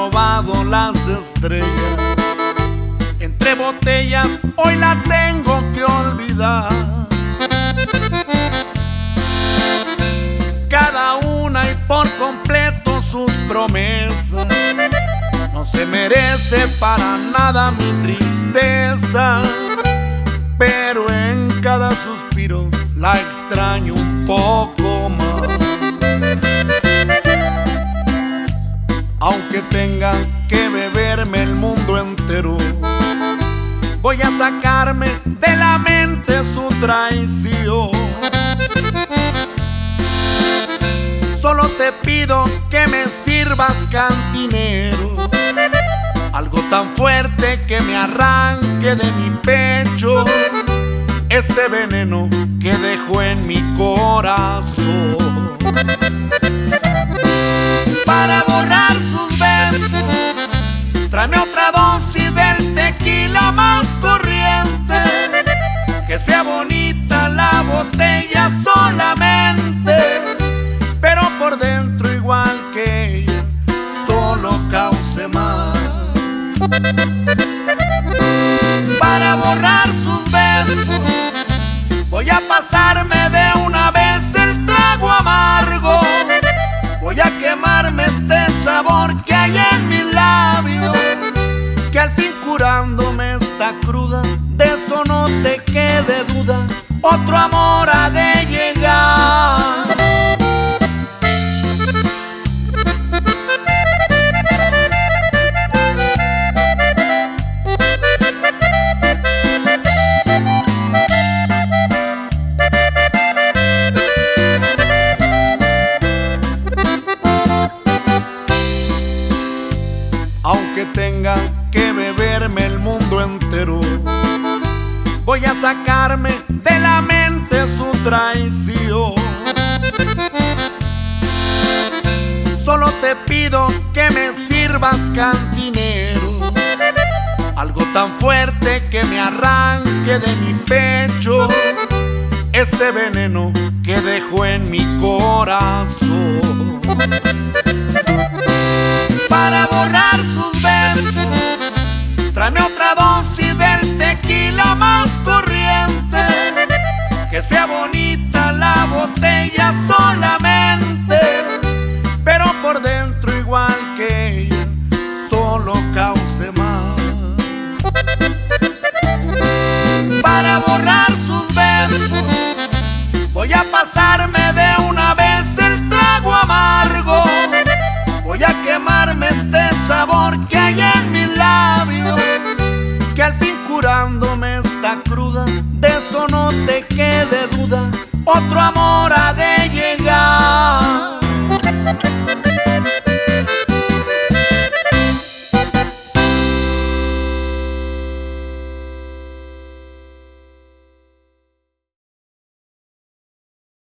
robado las estrellas. Entre botellas hoy la tengo que olvidar. Cada una y por completo sus promesas. No se merece para nada mi tristeza, pero en cada suspiro la extraño un poco más. Aunque tenga que beberme el mundo entero, voy a sacarme de la mente su traición. Solo te pido que me sirvas, cantinero, algo tan fuerte que me arranque de mi pecho ese veneno que dejó en mi corazón. Para borrar sus besos, tráeme otra dosis del tequila más corriente, que sea bonita la botella solamente, pero por dentro igual que ella, solo cause mal. Para borrar sus besos, voy a pasarme de una vez el trago amargo. Voy a quemarme este sabor que hay en mis labios, que al fin curándome esta cruda, de eso no te quede duda, otro amor ha de llegar. Aunque tenga que beberme el mundo entero, voy a sacarme de la mente su traición. Solo te pido que me sirvas, cantinero, algo tan fuerte que me arranque de mi pecho ese veneno que dejó en mi corazón. Para borrar sus besos, tráeme otra dosis del tequila más corriente, que sea bonita la botella solamente, pero por dentro igual que ella, solo cause mal. Para